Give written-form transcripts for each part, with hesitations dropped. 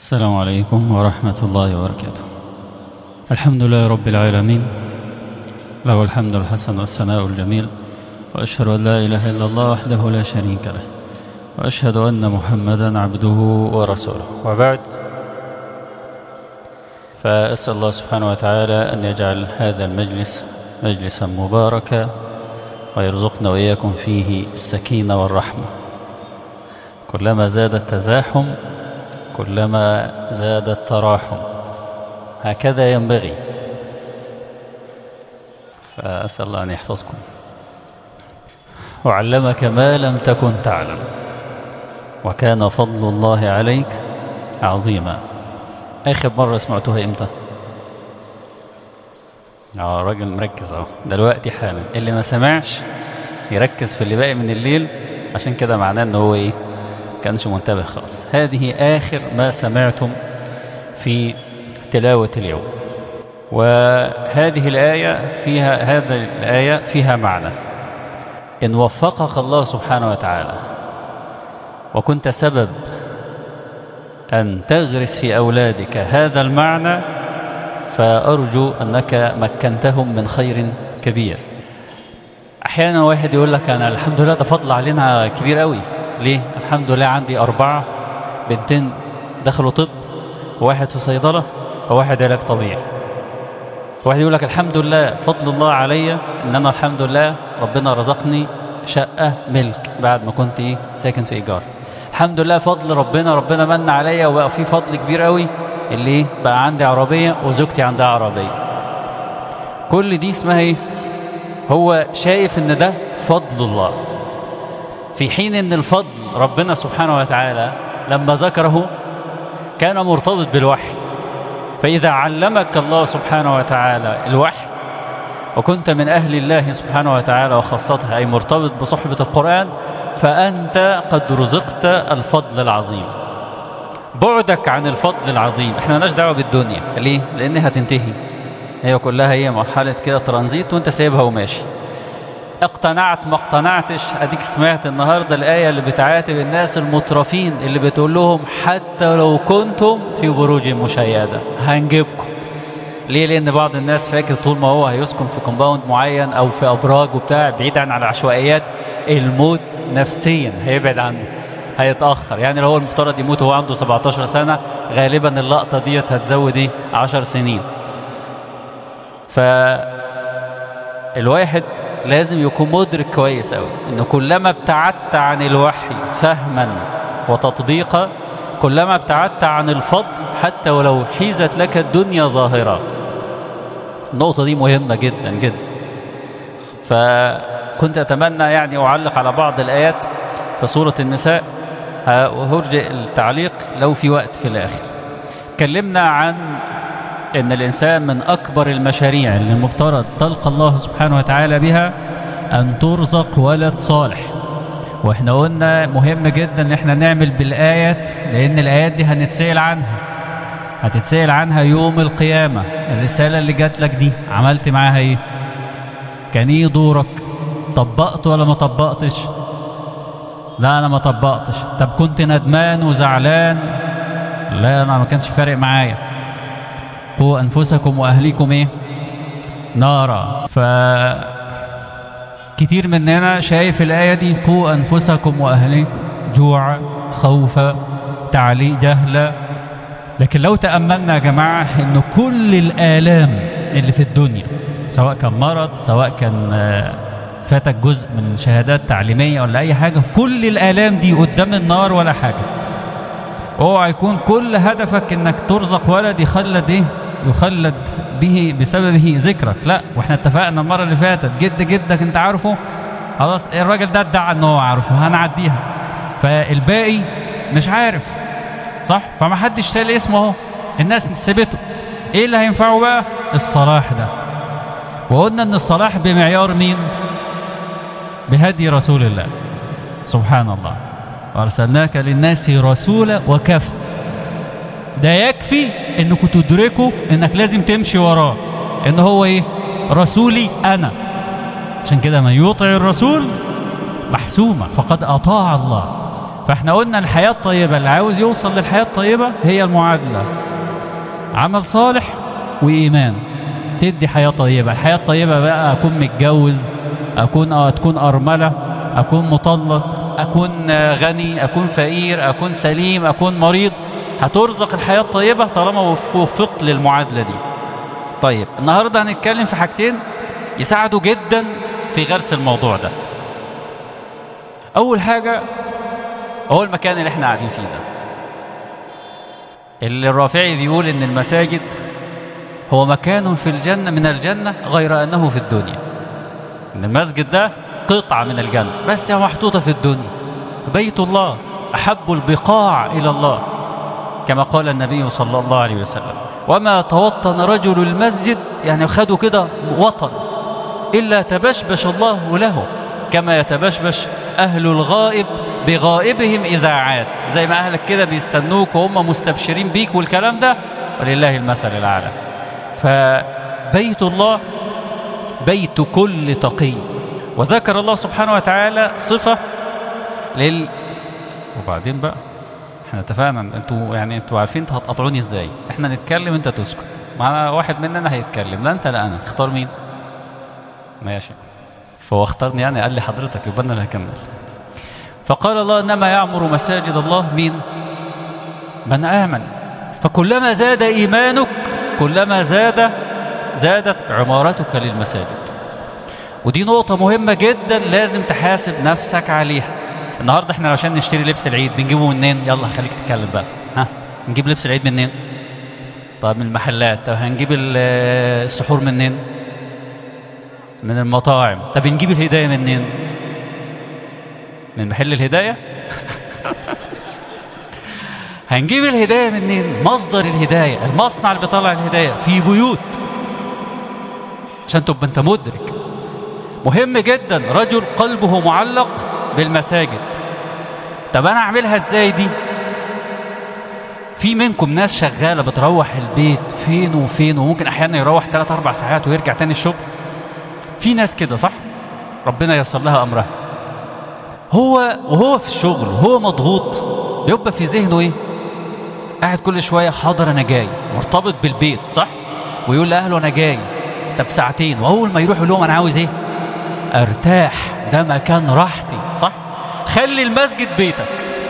السلام عليكم ورحمة الله وبركاته. الحمد لله رب العالمين، له الحمد الحسن والثناء الجميل، وأشهد أن لا إله إلا الله وحده لا شريك له، وأشهد أن محمدا عبده ورسوله، وبعد، فأسأل الله سبحانه وتعالى أن يجعل هذا المجلس مجلسا مباركا، ويرزقنا وإياكم فيه السكينة والرحمة. كلما زاد التزاحم كلما زاد التراحم، هكذا ينبغي. فأسأل الله أن يحفظكم. وعلمك ما لم تكن تعلم، وكان فضل الله عليك عظيما. آخر مرة سمعتوها إمتى؟ راجل مركز اهو دلوقتي حالا. اللي ما سمعش يركز في اللي باقي من الليل، عشان كده معناه ان هو كانش منتبه خالص. هذه آخر ما سمعتم في تلاوة اليوم. وهذه الآية فيها معنى. إن وفقك الله سبحانه وتعالى وكنت سبب أن تغرس في أولادك هذا المعنى، فأرجو أنك مكنتهم من خير كبير. أحيانا واحد يقول لك أنا الحمد لله ده فضل علينا كبير قوي. ليه؟ الحمد لله عندي 4 بنتين دخلوا طب، وواحد في صيدلة، وواحد علاج طبيعي. واحد يقول لك الحمد لله فضل الله عليا ان انا الحمد لله ربنا رزقني شقة ملك بعد ما كنت ساكن في ايجار. الحمد لله فضل ربنا من عليا، وبقى في فضل كبير قوي اللي بقى عندي عربية وزوجتي عندها عربية. كل دي اسمها هو شايف ان ده فضل الله، في حين ان الفضل ربنا سبحانه وتعالى لما ذكره كان مرتبط بالوحي. فإذا علمك الله سبحانه وتعالى الوحي وكنت من أهل الله سبحانه وتعالى وخاصته، أي مرتبط بصحبة القرآن، فأنت قد رزقت الفضل العظيم. بعدك عن الفضل العظيم، احنا مالناش دعوة بالدنيا. ليه؟ لأنها هتنتهي، هي كلها مرحلة كده ترانزيت وانت سايبها وماشي. اقتنعت ما اقتنعتش، اديك سمعت النهاردة الآية اللي بتعاتب الناس المترفين اللي بتقول لهم حتى لو كنتم في بروج مشيدة هنجيبكم. ليه؟ لأن بعض الناس فاكر طول ما هو هيسكن في كومباوند معين أو في أبراج وبتاع بعيد عن العشوائيات، الموت نفسيا هيبعد عنه، هيتأخر. يعني لو هو المفترض يموت وهو عنده 17 سنة، غالبا اللقطة ديت هتزود 10 سنين. فالواحد لازم يكون مدرك كويس قوي ان كلما ابتعدت عن الوحي فهما وتطبيقا، كلما ابتعدت عن الفضل حتى ولو حيزت لك الدنيا ظاهرة. النقطة دي مهمة جدا جدا. فكنت أتمنى أعلق على بعض الآيات في سورة النساء، وهرجئ التعليق لو في وقت في الآخر. اتكلمنا عن ان الانسان من اكبر المشاريع اللي المفترض تلقى الله سبحانه وتعالى بها ان ترزق ولد صالح. واحنا قلنا مهم جدا ان احنا نعمل بالايات، لان الايات دي هتتسأل عنها يوم القيامة. الرسالة اللي جات لك دي عملت معاها ايه؟ كان ايه دورك؟ طبقت ولا ما طبقتش؟ لا انا ما طبقتش. طب كنت ندمان وزعلان؟ لا انا ما كانش فارق معايا. قوا أنفسكم وأهليكم نارا. فكتير مننا شايف الآية دي قوا أنفسكم وأهليكم جوع، خوف، تعليق، جهل. لكن لو تأملنا يا جماعة إن كل الآلام اللي في الدنيا، سواء كان مرض، سواء كان فاتك جزء من شهادات تعليمية ولا أي حاجة، كل الآلام دي قدام النار ولا حاجة. اوعى يكون كل هدفك انك ترزق ولد يخلد به بسببه ذكرك. لا، واحنا اتفقنا المرة اللي فاتت جدك انت عارفه، خلاص الراجل ده ادعى ان هو عارفه، هنعديها. فالباقي مش عارف، صح؟ فما حدش سال اسمه اهو، الناس سبته. ايه اللي هينفعه بقى؟ الصلاح ده. وقلنا ان الصلاح بمعيار مين؟ بهدي رسول الله سبحان الله. وارسلناك للناس رسولا وكفى. ده يكفي انكم تدركوا انك لازم تمشي وراه، ان هو رسولي انا. عشان كده من يطع الرسول محسومة فقد اطاع الله. فاحنا قلنا الحياة الطيبة اللي عاوز يوصل للحياة الطيبة هي المعادلة: عمل صالح وإيمان تدي حياة طيبة. الحياة الطيبة بقى أكون متجوز، تكون أرملة، أكون مطلق، أكون غني، أكون فقير، أكون سليم، أكون مريض، هترزق الحياة الطيبة طالما وفقت للمعادلة دي. طيب النهاردة هنتكلم في حاجتين يساعدوا جدا في غرس الموضوع ده. أول حاجة هو المكان اللي احنا قاعدين فيه ده، اللي الرافعي بيقول إن المساجد هو مكان في الجنة من الجنة غير أنه في الدنيا. إن المسجد ده قطعة من الجنة بس هي محطوطة في الدنيا. بيت الله أحب البقاع إلى الله، كما قال النبي صلى الله عليه وسلم: وما توطن رجل المسجد، يعني خدوا كده وطن، إلا تبشبش الله له كما يتبشبش أهل الغائب بغائبهم إذا عاد. زي ما أهلك كده بيستنوك وهم مستبشرين بيك والكلام ده، ولله المثل الأعلى. فبيت الله بيت كل تقي. وذكر الله سبحانه وتعالى صفة وبعدين بقى احنا اتفقنا انتوا عارفين انتوا هتقطعوني ازاي. احنا نتكلم انت تسكت، معنا واحد مننا هيتكلم، لا انت لا انا. اختار مين؟ ماشي. فهو اختارني يعني، قال لي حضرتك، يبقى انا اللي هكمل. فقال الله: انما يعمر مساجد الله مين؟ من آمن. فكلما زاد إيمانك كلما زادت عمارتك للمساجد. ودي نقطة مهمة جدا لازم تحاسب نفسك عليها. النهاردة احنا عشان نشتري لبس العيد بنجيبه منين؟ يلا خليك تتكلم بقى. نجيب لبس العيد منين؟ طب من المحلات. طب هنجيب السحور منين؟ من المطاعم. طب نجيب الهدايا منين؟ من محل الهدايا. هنجيب الهدايا منين؟ مصدر الهدايا، المصنع اللي بيطلع الهدايا في بيوت، عشان تبقى انت مدرك. مهم جدا رجل قلبه معلق بالمساجد. طب انا اعملها ازاي دي؟ في منكم ناس شغالة بتروح البيت فين وفين، وممكن احيانا يروح 3-4 ساعات ويرجع تاني الشغل. في ناس كده صح؟ ربنا ييسر لها امرها. وهو في الشغل وهو مضغوط بيبقى في ذهنه ايه؟ قاعد كل شوية حاضر انا جاي، مرتبط بالبيت صح؟ ويقول لأهله انا جاي. طب ساعتين، واول ما يروح يقول لهم انا عاوز ايه؟ ارتاح، ده مكان راحتي صح؟ خلي المسجد بيتك،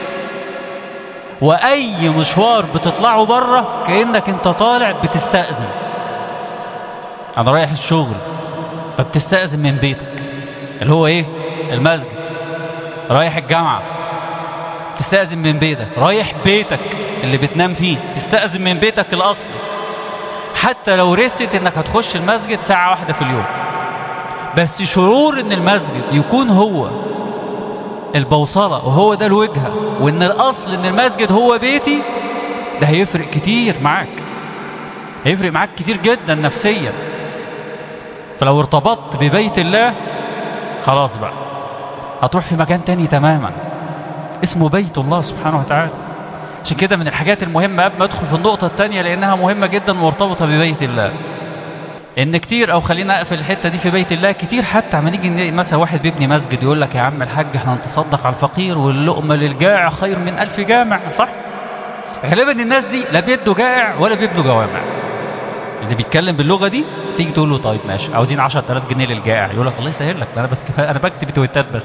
واي مشوار بتطلعه بره كأنك انت طالع بتستأذن. انا رايح الشغل، فبتستأذن من بيتك اللي هو ايه؟ المسجد. رايح الجامعة تستأذن من بيتك. رايح بيتك اللي بتنام فيه تستأذن من بيتك الأصل. حتى لو رست انك هتخش المسجد ساعة واحدة في اليوم، بس شعور ان المسجد يكون هو البوصلة وهو ده الوجهة، وان الاصل ان المسجد هو بيتي، ده هيفرق كتير معاك، هيفرق معاك كتير جدا نفسيا. فلو ارتبطت ببيت الله خلاص بقى هتروح في مكان تاني تماما اسمه بيت الله سبحانه وتعالى. عشان كده من الحاجات المهمة قبل ما ادخل في النقطة التانية، لانها مهمة جدا ومرتبطة ببيت الله، ان كتير، او خلينا اقفل الحتة دي في بيت الله كتير. حتى عم نيجي مثلا واحد بيبني مسجد يقول لك: يا عم الحاج احنا نتصدق على الفقير واللقمة للجائع خير من 1000 جامع، صح؟ غالبا الناس دي لا بيدوا جائع ولا بيبنوا جوامع. اللي بيتكلم باللغة دي تيجي تقول له: طيب ماشي، عاوزين 10,000 جنيه للجائع، يقول لك: الله يسهل لك، انا بكتب تويتات بس.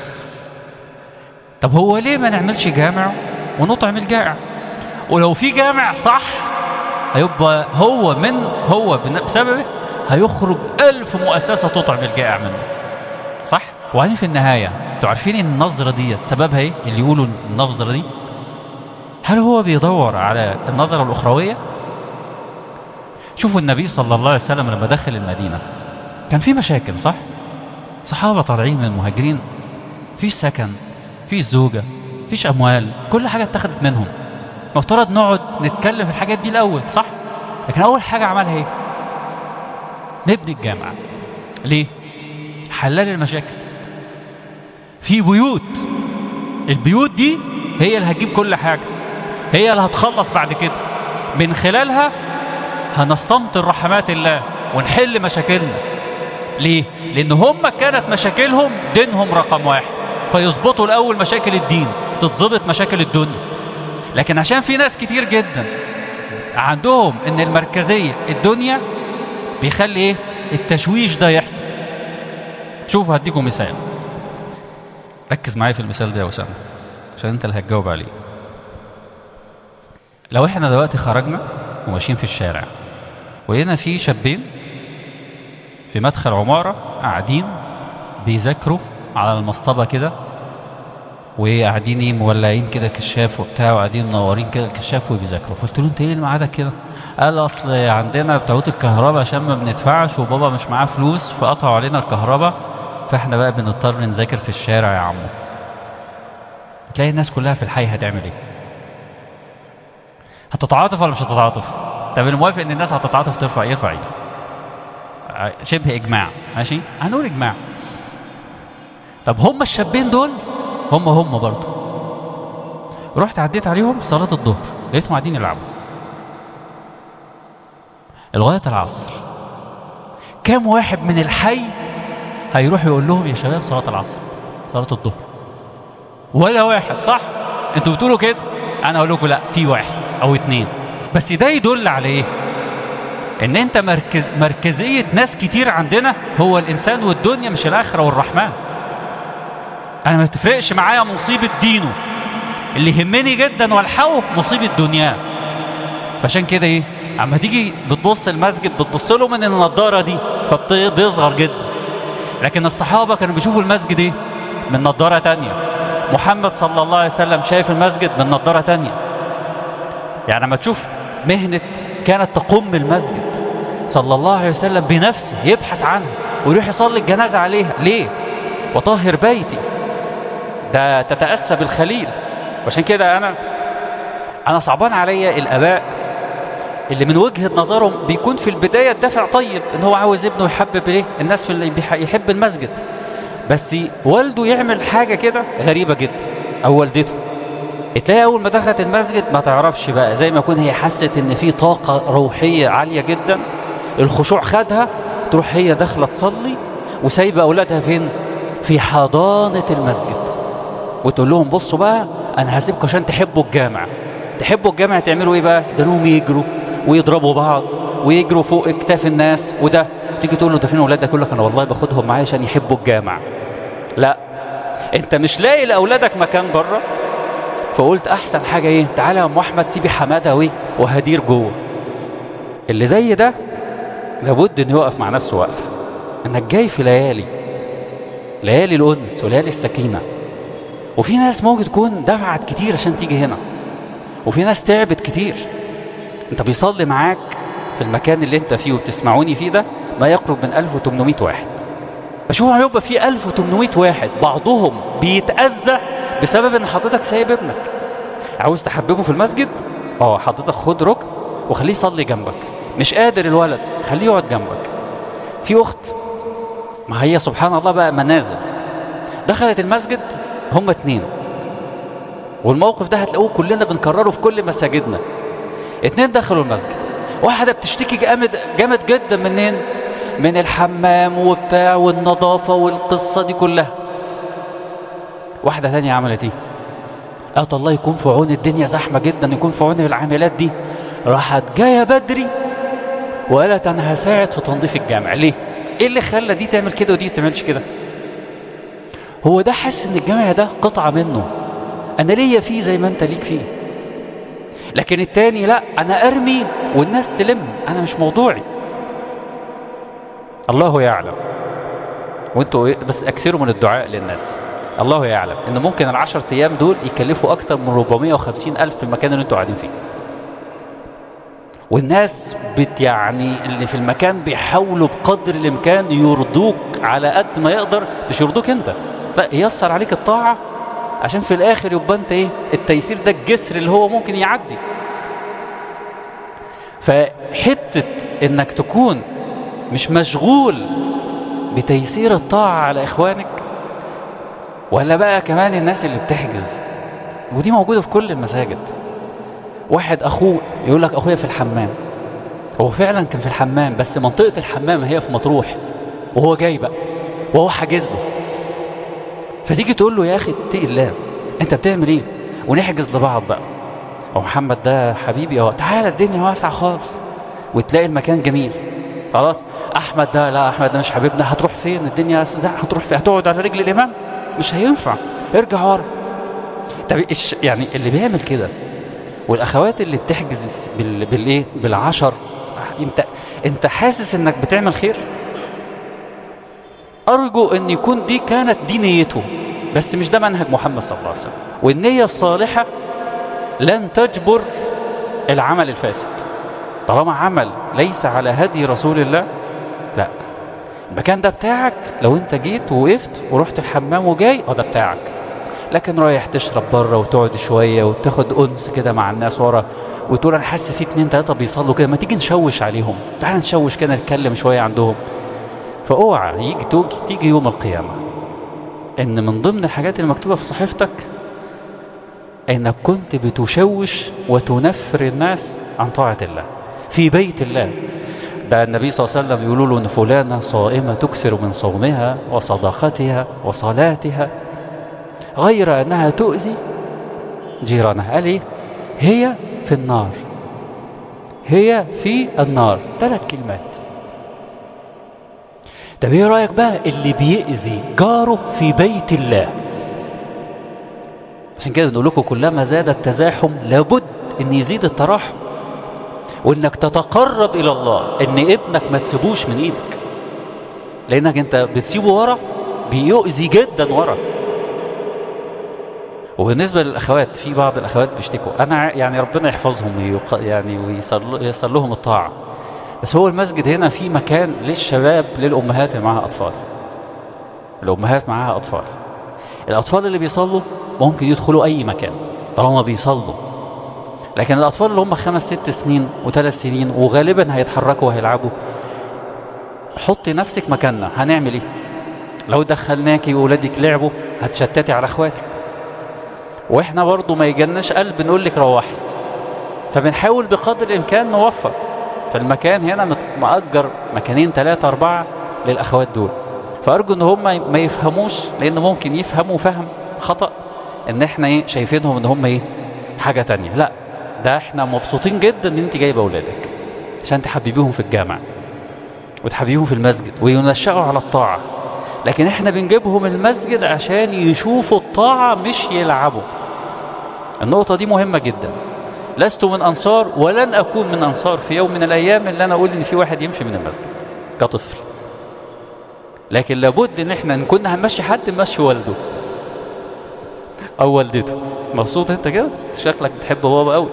طب هو ليه ما نعملش جامع ونطعم الجائع؟ ولو في جامع صح هيبقى هو بسببه هيخرج 1000 مؤسسة تطعم الجائع منه، صح؟ وبعدين في النهاية انتوا عارفين ان النظرة دي سببها ايه؟ اللي يقولوا النظرة دي، هل هو بيدور على النظرة الأخروية؟ شوفوا النبي صلى الله عليه وسلم لما دخل المدينة كان في مشاكل صح؟ صحابة طالعين من المهاجرين، فيش سكن، فيش زوجة، فيش أموال، كل حاجة اتخذت منهم. مفترض نقعد نتكلم في الحاجات دي الأول صح؟ لكن أول حاجة عملها ايه؟ نبني الجامعة. ليه؟ حلال المشاكل. في بيوت، البيوت دي هي اللي هتجيب كل حاجة، هي اللي هتخلص بعد كده، من خلالها هنستمطر رحمات الله ونحل مشاكلنا. ليه؟ لأن هم كانت مشاكلهم دينهم رقم 1، فيظبطوا الأول مشاكل الدين، تتظبط مشاكل الدنيا. لكن عشان في ناس كتير جدا عندهم ان المركزية الدنيا بيخلي ايه التشويش ده يحصل. شوفوا هديكم مثال، ركز معايا في المثال ده يا أسامة عشان انت اللي هتجاوب عليه. لو احنا دلوقتي خرجنا وماشيين في الشارع ولقينا في شابين في مدخل عمارة قاعدين بيذاكروا على المصطبة كده، وقاعدين ايه مولعين كده كشاف وبتاع، وقاعدين منورين كده الكشاف وبيذاكروا. فقلت له انت ايه اللي معادك كده؟ قال اصل عندنا بتوعات الكهرباء عشان ما بندفعش وبابا مش معاه فلوس فقطعوا علينا الكهرباء، فاحنا بقى بنضطر نذاكر في الشارع يا عمو. تلاقي الناس كلها في الحي هتعمل ايه؟ هتتعاطف ولا مش هتتعاطف؟ طب الموافق ان الناس هتتعاطف ترفع يرفع ايده. شبه اجماع، ماشي؟ هنقول اجماع. طب هم الشابين دول هم برضه رحت عديت عليهم في صلاة الظهر لقيتهم قاعدين يلعبوا لغاية العصر. كام واحد من الحي هيروح يقول لهم يا شباب صلاة العصر صلاة الظهر؟ ولا واحد، صح؟ انتوا بتقولوا كده، انا اقول لكم لا، في واحد او اتنين بس. ده يدل على ايه؟ ان انت مركزية ناس كتير عندنا هو الانسان والدنيا مش الاخرة والرحمن. انا ما تفرقش معايا مصيبة دينه، اللي يهمني جدا والحقه مصيبة دنياه. فعشان كده ايه، اما تيجي بتبص المسجد بتبص له من النضارة دي فبيصغر جدا. لكن الصحابة كانوا بيشوفوا المسجد ايه؟ من نضارة تانية. محمد صلى الله عليه وسلم شايف المسجد من نضارة تانية. يعني لما تشوف مهنة كانت تقوم المسجد صلى الله عليه وسلم بنفسه يبحث عنها ويروح يصلي الجنازة عليها. ليه؟ وطهر بيتي، ده تتأسى بالخليل. وعشان كده انا صعبان عليا الاباء اللي من وجهة نظرهم بيكون في البداية الدافع طيب ان هو عاوز ابنه يحبب ايه الناس في اللي يحب المسجد، بس والده يعمل حاجة كده غريبة جدا او والدته. تلاقي اول ما دخلت المسجد ما تعرفش بقى، زي ما يكون هي حست ان في طاقة روحية عالية جدا، الخشوع خدها، تروح هي داخلة تصلي وسايبة اولادها فين؟ في حضانة المسجد، وتقول لهم بصوا بقى انا هسيبكم عشان تحبوا الجامع. تحبوا الجامع تعملوا ايه بقى؟ ده لهم يجروا ويضربوا بعض ويجروا فوق اكتاف الناس. وده تيجي تقول له ده فين اولادك؟ يقول لك انا والله باخدهم معايا عشان يحبوا الجامع. لا، انت مش لاقي لاولادك مكان بره، فقلت احسن حاجه ايه؟ تعالى يا ام احمد سيبي حماده وهدير جوه. اللي زي ده لابد انه يقف مع نفسه وقفه، انك جاي في ليالي الانس وليالي السكينه. وفي ناس ممكن تكون دفعت كتير عشان تيجي هنا، وفي ناس تعبت كتير. انت بيصلي معاك في المكان اللي انت فيه وبتسمعوني فيه ده ما يقرب من 1800 واحد. بشوف عم يبقى فيه 1800 واحد بعضهم بيتأذى بسبب ان حضرتك سايب ابنك. عاوز تحببه في المسجد؟ حضرتك خد ركن وخليه يصلي جنبك. مش قادر الولد، خليه يقعد جنبك. في اخت، ما هي سبحان الله بقى منازل، دخلت المسجد هم 2، والموقف ده هتلاقوه كلنا بنكرره في كل مساجدنا. 2 دخلوا المسجد، واحدة بتشتكي جامد جدا منين؟ من الحمام وبتاع والنظافة والقصة دي كلها. واحدة ثانية عملت ايه؟ قالت الله يكون في عون، الدنيا زحمة جدا، يكون في عون العاملات دي. راحت جاية بدري وقالت انا هساعد في تنظيف الجامع. ليه؟ ايه اللي خلى دي تعمل كده ودي تعملش كده؟ هو ده حس ان الجامع ده قطعة منه، انا ليا فيه زي ما انت ليك فيه. لكن التاني لا، انا ارمي والناس تلم، انا مش موضوعي. الله يعلم، وانتوا بس اكثروا من الدعاء للناس. الله يعلم ان ممكن ال10 ايام دول يكلفوا اكتر من 450 الف في المكان اللي انتوا قاعدين فيه. والناس يعني اللي في المكان بيحاولوا بقدر الامكان يرضوك على قد ما يقدر، مش يرضوك انت، لا ييسر عليك الطاعة عشان في الاخر يبقى انت ايه؟ التيسير ده الجسر اللي هو ممكن يعدي. فحتة انك تكون مش مشغول بتيسير الطاعة على اخوانك، ولا بقى كمان الناس اللي بتحجز، ودي موجودة في كل المساجد. واحد اخوه يقول لك اخويا في الحمام، هو فعلا كان في الحمام بس منطقة الحمام هي في مطروح وهو جاي بقى وهو حاجز له. فتيجي تقول له يا اخي اتقي الله، انت بتعمل ايه؟ ونحجز لبعض بقى. ومحمد ده حبيبي اهو، تعالى الدنيا واسعة خالص، وتلاقي المكان جميل. خلاص. احمد ده لا، احمد ده مش حبيبنا، هتروح فين؟ الدنيا هتروح فين؟ هتقعد على رجل الامام؟ مش هينفع، ارجع ورا. طب يعني اللي بيعمل كده، والاخوات اللي بتحجز بالايه، بالعشر، انت حاسس انك بتعمل خير؟ ارجو ان يكون دي كانت دي نيته، بس مش ده منهج محمد صلى الله عليه وسلم. والنية الصالحة لن تجبر العمل الفاسد. طالما عمل ليس على هدي رسول الله، لا، المكان ده بتاعك. لو انت جيت ووقفت ورحت الحمام وجاي، ده بتاعك. لكن رايح تشرب بره وتقعد شوية وتاخد انس كده مع الناس ورا، وتقول انا حاسس في 2 3 بيصلوا كده، ما تيجي نشوش عليهم، تعال نشوش كده، نتكلم شوية عندهم. فاوعى تيجي يوم القيامة ان من ضمن الحاجات اللي مكتوبة في صحيفتك انك كنت بتشوش وتنفر الناس عن طاعة الله في بيت الله. ده النبي صلى الله عليه وسلم يقولوا له ان فلانة صائمة تكثر من صومها وصداقتها وصلاتها، غير انها تؤذي جيرانها. قال ايه؟ هي في النار، هي في النار. 3 كلمات. طب ايه رأيك بقى اللي بيأذي جاره في بيت الله؟ عشان كده بنقول لكم كلما زاد التزاحم لابد ان يزيد التراحم، وانك تتقرب الى الله، ان ابنك ما تسيبوش من ايدك، لانك انت بتسيبه ورا بيؤذي جدا ورا. وبالنسبة للاخوات، في بعض الاخوات بيشتكوا، انا يعني ربنا يحفظهم يعني وييسر لهم الطاعة، بس هو المسجد هنا في مكان للشباب، للامهات اللي معاها اطفال. الامهات معاها اطفال، الاطفال اللي بيصلوا ممكن يدخلوا اي مكان طالما بيصلوا، لكن الاطفال اللي هم 5 6 سنين و3 سنين وغالبا هيتحركوا وهيلعبوا، حطي نفسك مكاننا، هنعمل ايه؟ لو دخلناكي وولادك لعبوا هتشتتي على اخواتك، واحنا برضو ما يجناش قلب نقول لك روحي. فبنحاول بقدر الامكان نوفر. فالمكان هنا مأجر مكانين 3 4 للاخوات دول. فارجو ان هم ما يفهموش، لان ممكن يفهموا فهم خطأ ان احنا ايه، شايفينهم ان هم ايه، حاجة تانية. لا، ده احنا مبسوطين جدا ان انت جايبه اولادك عشان تحببيهم في الجامع وتحببيهم في المسجد وينشأوا على الطاعة، لكن احنا بنجيبهم المسجد عشان يشوفوا الطاعة مش يلعبوا. النقطة دي مهمة جدا. لست من انصار ولن اكون من انصار في يوم من الايام اللي انا اقول ان في واحد يمشي من المسجد كطفل، لكن لابد ان احنا نكون هنمشي حد نمشي والده او والدته. مبسوط انت كده؟ شكلك بتحب بابا قوي.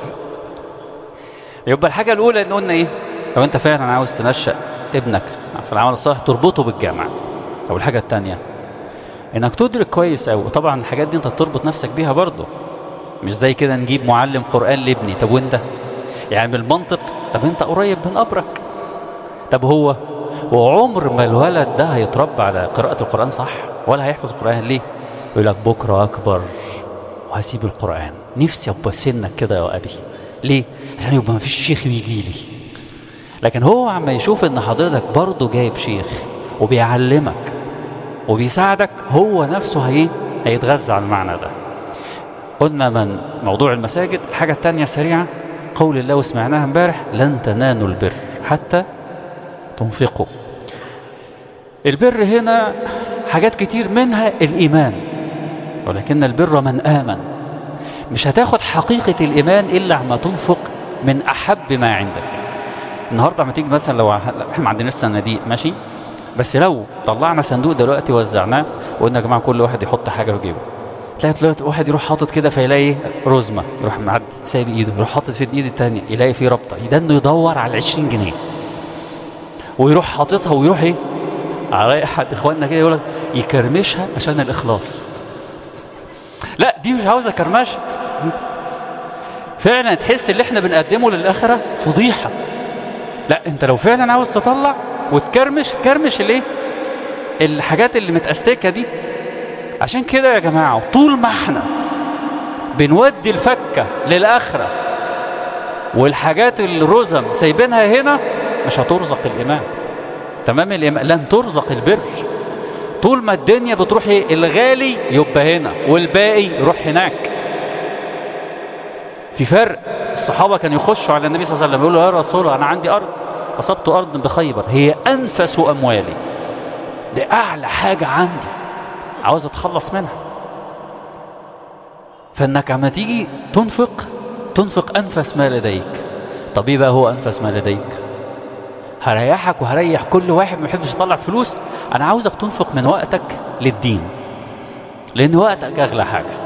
يبقى الحاجة الاولى ان قلنا ايه، لو انت فعلا عاوز تنشأ ابنك في العمل الصالح تربطه بالجامعة. او الحاجة التانية انك تدرك كويس قوي، طبعا الحاجات دي انت تربط نفسك بيها برضه، مش زي كده نجيب معلم قرآن لابني. طب وانت يعني بالمنطق، طب انت قريب من قبرك، طب هو وعمر ما الولد ده هيتربى على قراءة القرآن صح ولا هيحفظ القرآن. ليه؟ يقول لك بكرة أكبر وهسيب القرآن، نفسي أبقى سنك كده يا أبي. ليه؟ عشان يبقى ما فيش شيخ بيجي لي. لكن هو عم يشوف ان حضرتك برضه جايب شيخ وبيعلمك وبيساعدك، هو نفسه هيتغذى على المعنى ده. قلنا من موضوع المساجد. الحاجة التانية سريعة، قول الله وسمعناها امبارح، لن تنالوا البر حتى تنفقوا. البر هنا حاجات كتير منها الإيمان، ولكن البر من آمن. مش هتاخد حقيقة الإيمان إلا عما تنفق من أحب ما عندك. النهاردة ما تيجي مثلا، لو احنا ما عندناش صناديق ماشي، بس لو طلعنا صندوق دلوقتي وزعناه وقلنا يا جماعة كل واحد يحط حاجة في جيبه، تلاقي دلوقتي واحد يروح حاطط كده فيلاقي رزمة، يروح معدي سايب ايده، يروح حاطط في الايد التانية يلاقي فيه ربطة، يدنه يدور على 20 جنيه ويروح حاططها ويروح على احد اخواننا كده يقول يكرمشها عشان الاخلاص. لا، دي مش عاوزة كرمشة. فعلا تحس اللي احنا بنقدمه للآخرة فضيحة. لا، انت لو فعلا عاوز تطلع وتكرمش، كرمش الحاجات اللي متأستكة دي. عشان كده يا جماعة طول ما احنا بنودي الفكة للآخرة والحاجات الرزم سايبينها هنا، مش هترزق الإيمان. تمام؟ الإيمان لن ترزق البر. طول ما الدنيا بتروح الغالي يبقى هنا والباقي يروح هناك. في فرق. الصحابة كانوا يخشوا على النبي صلى الله عليه وسلم يقولوا يا رسول الله أنا عندي أرض، أصبت أرض بخيبر هي أنفس أموالي، ده أعلى حاجة عندي عاوز أتخلص منها. فإنك عما تيجي تنفق أنفس ما لديك. طب إيه بقى هو أنفس ما لديك؟ هريحك وهريح كل واحد ما يحبش يطلع فلوس. أنا عاوزك تنفق من وقتك للدين، لأن وقتك أغلى حاجة.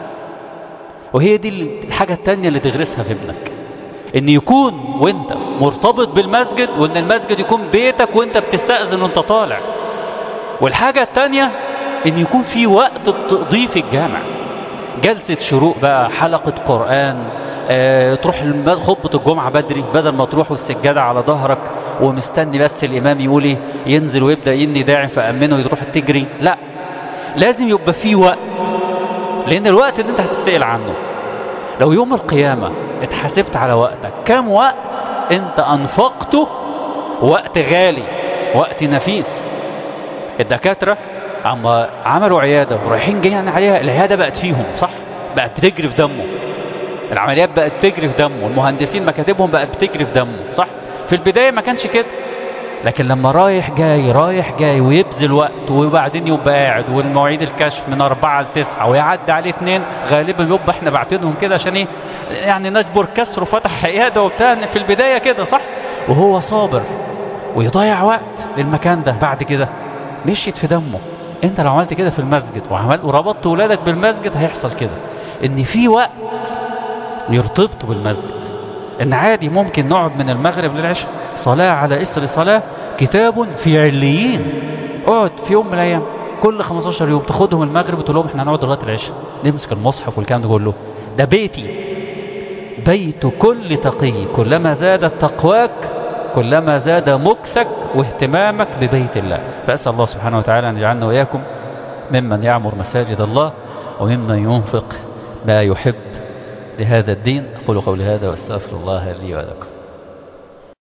وهي دي الحاجة التانية اللي تغرسها في ابنك، ان يكون وانت مرتبط بالمسجد، وان المسجد يكون بيتك وانت بتستأذن وانت طالع. والحاجة التانية ان يكون في وقت بتقضيه في الجامع، جلسة شروق بقى، حلقة قرآن، تروح خطبة الجمعة بدري بدل ما تروح والسجادة على ظهرك ومستني بس الامام يقول ينزل ويبدأ يني داعي فأمنه وتروح تجري. لا، لازم يبقى في وقت، لان الوقت اللي انت هتسأل عنه لو يوم القيامة اتحاسبت على وقتك كم وقت انت انفقته، وقت غالي، وقت نفيس. الدكاترة اما عملوا عيادة ورايحين جايين عليها، العيادة بقت فيهم صح، بقت بتجري في دمه، العمليات بقت تجري في دمه، المهندسين مكاتبهم بقت بتجري في دمه صح. في البداية ما كانش كده، لكن لما رايح جاي ويبذل وقت، وبعدين يبقى قاعد والمواعيد الكشف من 4 ل9 ويعدي عليه 2، غالبا يبقى احنا بعتدهم كده عشان يعني نجبر كسر وفتح عياده وبتاع في البداية كده صح، وهو صابر ويضيع وقت للمكان ده. بعد كده مشيت في دمه. انت لو عملت كده في المسجد وربطت ولادك بالمسجد هيحصل كده، ان في وقت يرتبطوا بالمسجد. ان عادي ممكن نقعد من المغرب للعشاء، صلاة على إثر صلاة، كتاب في عليين. اقعد في يوم من الايام كل 15 يوم تاخدهم المغرب وتقول لهم احنا هنقعد لغايه العشاء، نمسك المصحف والكلام ده كله. ده بيتي، بيت كل تقي، كلما زادت تقواك كلما زاد مكسك واهتمامك ببيت الله. فأسأل الله سبحانه وتعالى أن يجعلنا وإياكم ممن يعمر مساجد الله وممن ينفق ما يحب لهذا الدين. أقول قولي هذا واستغفر الله لي ولكم.